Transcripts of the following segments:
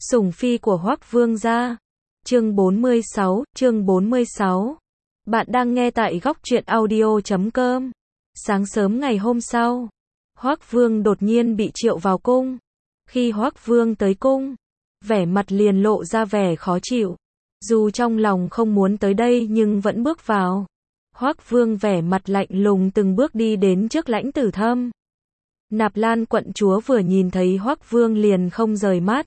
Sủng phi của Hoắc Vương gia. Chương 46. Bạn đang nghe tại góc truyện audio.com. Sáng sớm ngày hôm sau, Hoắc Vương đột nhiên bị triệu vào cung. Khi Hoắc Vương tới cung, vẻ mặt liền lộ ra vẻ khó chịu. Dù trong lòng không muốn tới đây nhưng vẫn bước vào. Hoắc Vương vẻ mặt lạnh lùng từng bước đi đến trước Lãnh Tử Thâm. Nạp Lan quận chúa vừa nhìn thấy Hoắc Vương liền không rời mắt.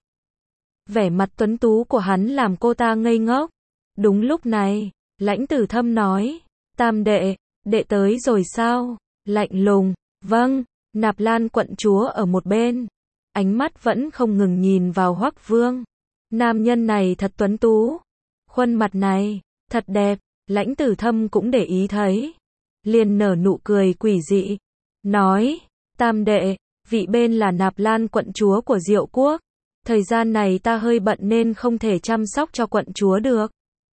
Vẻ mặt tuấn tú của hắn làm cô ta ngây ngốc. Đúng lúc này, Lãnh Tử Thâm nói, Tam đệ, đệ tới rồi sao? Lạnh lùng, vâng. Nạp Lan quận chúa ở một bên, ánh mắt vẫn không ngừng nhìn vào Hoắc Vương. Nam nhân này thật tuấn tú, khuôn mặt này, thật đẹp. Lãnh Tử Thâm cũng để ý thấy, liền nở nụ cười quỷ dị, nói, Tam đệ, vị bên là Nạp Lan quận chúa của Diệu Quốc. Thời gian này ta hơi bận nên không thể chăm sóc cho quận chúa được.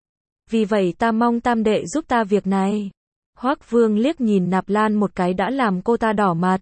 Vì vậy ta mong Tam đệ giúp ta việc này. Hoắc Vương liếc nhìn Nạp Lan một cái đã làm cô ta đỏ mặt.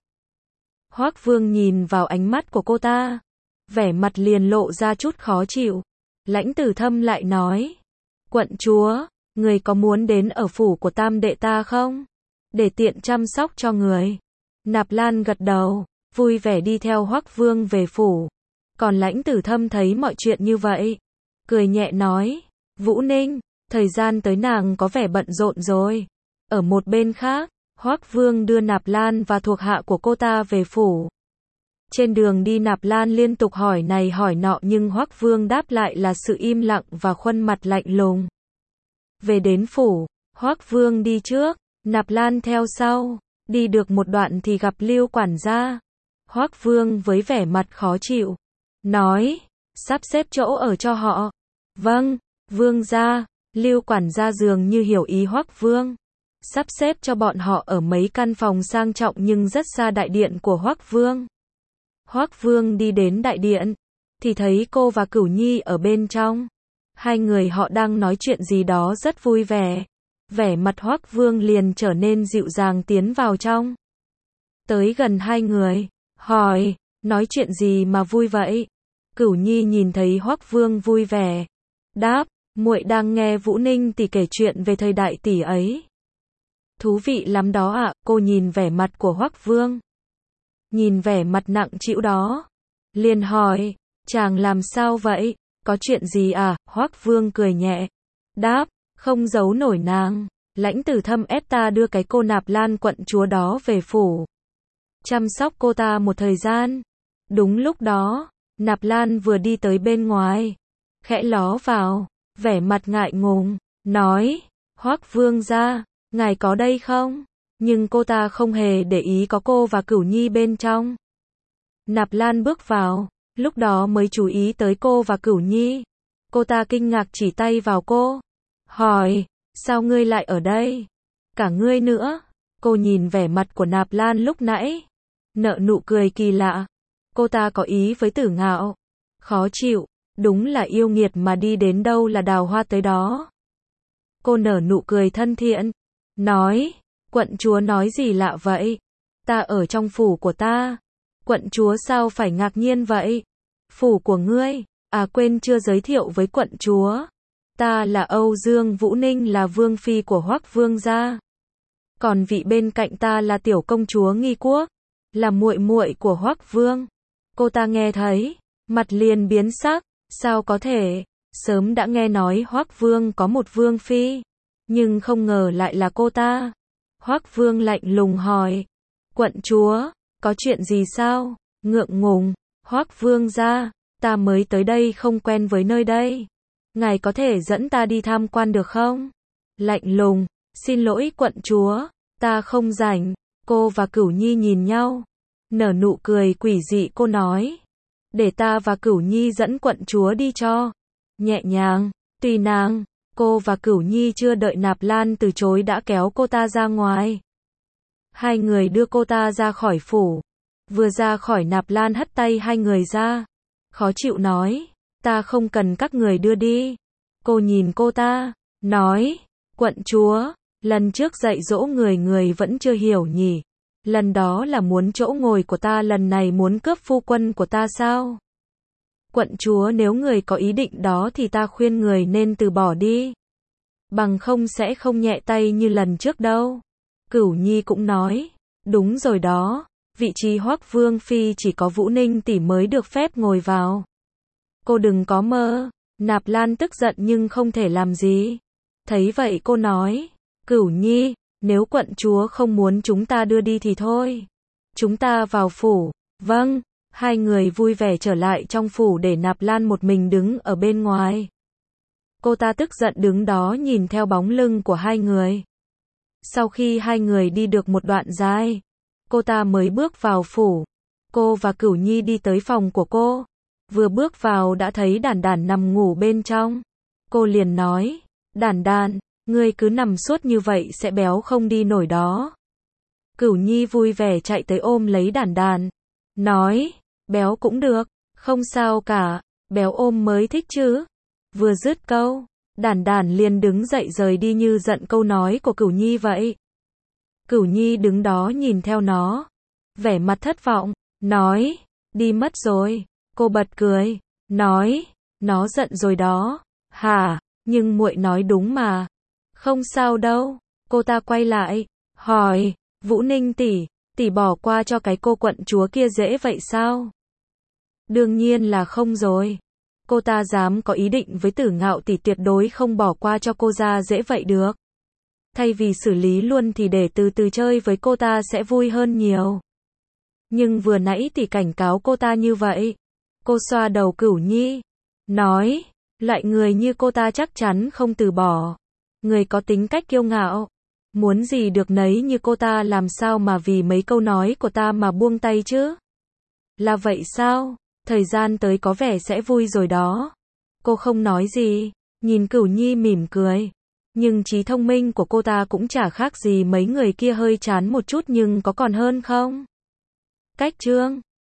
Hoắc Vương nhìn vào ánh mắt của cô ta, vẻ mặt liền lộ ra chút khó chịu. Lãnh Tử Thâm lại nói, quận chúa, người có muốn đến ở phủ của Tam đệ ta không? Để tiện chăm sóc cho người. Nạp Lan gật đầu, vui vẻ đi theo Hoắc Vương về phủ. Còn Lãnh Tử Thâm thấy mọi chuyện như vậy, cười nhẹ nói, Vũ Ninh, thời gian tới nàng có vẻ bận rộn rồi. Ở một bên khác, Hoắc Vương đưa Nạp Lan và thuộc hạ của cô ta về phủ. Trên đường đi Nạp Lan liên tục hỏi này hỏi nọ nhưng Hoắc Vương đáp lại là sự im lặng và khuôn mặt lạnh lùng. Về đến phủ, Hoắc Vương đi trước, Nạp Lan theo sau. Đi được một đoạn thì gặp Lưu quản gia. Hoắc Vương với vẻ mặt khó chịu, nói, sắp xếp chỗ ở cho họ. Vâng, Vương gia. Lưu quản gia dường như hiểu ý Hoắc Vương. Sắp xếp cho bọn họ ở mấy căn phòng sang trọng nhưng rất xa đại điện của Hoắc Vương. Hoắc Vương đi đến đại điện, thì thấy cô và Cửu Nhi ở bên trong. Hai người họ đang nói chuyện gì đó rất vui vẻ. Vẻ mặt Hoắc Vương liền trở nên dịu dàng tiến vào trong. Tới gần hai người, hỏi, nói chuyện gì mà vui vậy? Cửu Nhi nhìn thấy Hoắc Vương vui vẻ, đáp, muội đang nghe Vũ Ninh tỷ kể chuyện về thời đại tỷ ấy. Thú vị lắm đó ạ. Cô nhìn vẻ mặt của Hoắc Vương, nhìn vẻ mặt nặng trĩu đó, liền hỏi, chàng làm sao vậy? Có chuyện gì à? Hoắc Vương cười nhẹ, đáp, không giấu nổi nàng. Lãnh Tử Thâm ép ta đưa cái cô Nạp Lan quận chúa đó về phủ, chăm sóc cô ta một thời gian. Đúng lúc đó, Nạp Lan vừa đi tới bên ngoài, khẽ ló vào, vẻ mặt ngại ngùng, nói, Hoắc Vương gia, ngài có đây không? Nhưng cô ta không hề để ý có cô và Cửu Nhi bên trong. Nạp Lan bước vào, lúc đó mới chú ý tới cô và Cửu Nhi. Cô ta kinh ngạc chỉ tay vào cô, hỏi, sao ngươi lại ở đây? Cả ngươi nữa. Cô nhìn vẻ mặt của Nạp Lan lúc nãy, nở nụ cười kỳ lạ. Cô ta có ý với Tử Ngạo. Khó chịu, đúng là yêu nghiệt mà đi đến đâu là đào hoa tới đó. Cô nở nụ cười thân thiện, nói, quận chúa nói gì lạ vậy? Ta ở trong phủ của ta. Quận chúa sao phải ngạc nhiên vậy? Phủ của ngươi? À quên chưa giới thiệu với quận chúa. Ta là Âu Dương Vũ Ninh, là vương phi của Hoắc Vương gia. Còn vị bên cạnh ta là tiểu công chúa Nghi Quốc, là muội muội của Hoắc Vương. Cô ta nghe thấy, mặt liền biến sắc, sao có thể? Sớm đã nghe nói Hoắc Vương có một vương phi, nhưng không ngờ lại là cô ta. Hoắc Vương lạnh lùng hỏi, quận chúa, có chuyện gì sao? Ngượng ngùng, Hoắc Vương gia, ta mới tới đây không quen với nơi đây. Ngài có thể dẫn ta đi tham quan được không? Lạnh lùng, xin lỗi quận chúa, ta không rảnh. Cô và Cửu Nhi nhìn nhau, nở nụ cười quỷ dị. Cô nói, để ta và Cửu Nhi dẫn quận chúa đi cho. Nhẹ nhàng, tùy nàng. Cô và Cửu Nhi chưa đợi Nạp Lan từ chối đã kéo cô ta ra ngoài. Hai người đưa cô ta ra khỏi phủ. Vừa ra khỏi Nạp Lan hất tay hai người ra, khó chịu nói, ta không cần các người đưa đi. Cô nhìn cô ta, nói, quận chúa, lần trước dạy dỗ người người vẫn chưa hiểu nhỉ? Lần đó là muốn chỗ ngồi của ta, lần này muốn cướp phu quân của ta sao? Quận chúa, nếu người có ý định đó thì ta khuyên người nên từ bỏ đi. Bằng không sẽ không nhẹ tay như lần trước đâu. Cửu Nhi cũng nói, đúng rồi đó, vị trí Hoắc Vương phi chỉ có Vũ Ninh tỷ mới được phép ngồi vào. Cô đừng có mơ. Nạp Lan tức giận nhưng không thể làm gì. Thấy vậy cô nói, Cửu Nhi, nếu quận chúa không muốn chúng ta đưa đi thì thôi. Chúng ta vào phủ. Vâng. Hai người vui vẻ trở lại trong phủ để Nạp Lan một mình đứng ở bên ngoài. Cô ta tức giận đứng đó nhìn theo bóng lưng của hai người. Sau khi hai người đi được một đoạn dài, cô ta mới bước vào phủ. Cô và Cửu Nhi đi tới phòng của cô. Vừa bước vào đã thấy Đản Đản nằm ngủ bên trong. Cô liền nói, Đản Đản, ngươi cứ nằm suốt như vậy sẽ béo không đi nổi đó. Cửu Nhi vui vẻ chạy tới ôm lấy Đản Đản, nói, béo cũng được, không sao cả, béo ôm mới thích chứ. Vừa dứt câu, Đản Đản liền đứng dậy rời đi như giận câu nói của Cửu Nhi vậy. Cửu Nhi đứng đó nhìn theo nó, vẻ mặt thất vọng, nói, đi mất rồi. Cô bật cười, nói, nó giận rồi đó. Hả, nhưng muội nói đúng mà. Không sao đâu. Cô ta quay lại, hỏi, Vũ Ninh tỷ, tỷ bỏ qua cho cái cô quận chúa kia dễ vậy sao? Đương nhiên là không rồi. Cô ta dám có ý định với Tử Ngạo tỷ tuyệt đối không bỏ qua cho cô ra dễ vậy được. Thay vì xử lý luôn thì để từ từ chơi với cô ta sẽ vui hơn nhiều. Nhưng vừa nãy tỷ cảnh cáo cô ta như vậy. Cô xoa đầu Cửu Nhi, nói, loại người như cô ta chắc chắn không từ bỏ. Người có tính cách kiêu ngạo, muốn gì được nấy như cô ta làm sao mà vì mấy câu nói của ta mà buông tay chứ? Là vậy sao? Thời gian tới có vẻ sẽ vui rồi đó. Cô không nói gì, nhìn Cửu Nhi mỉm cười. Nhưng trí thông minh của cô ta cũng chả khác gì mấy người kia, hơi chán một chút nhưng có còn hơn không? Cách chương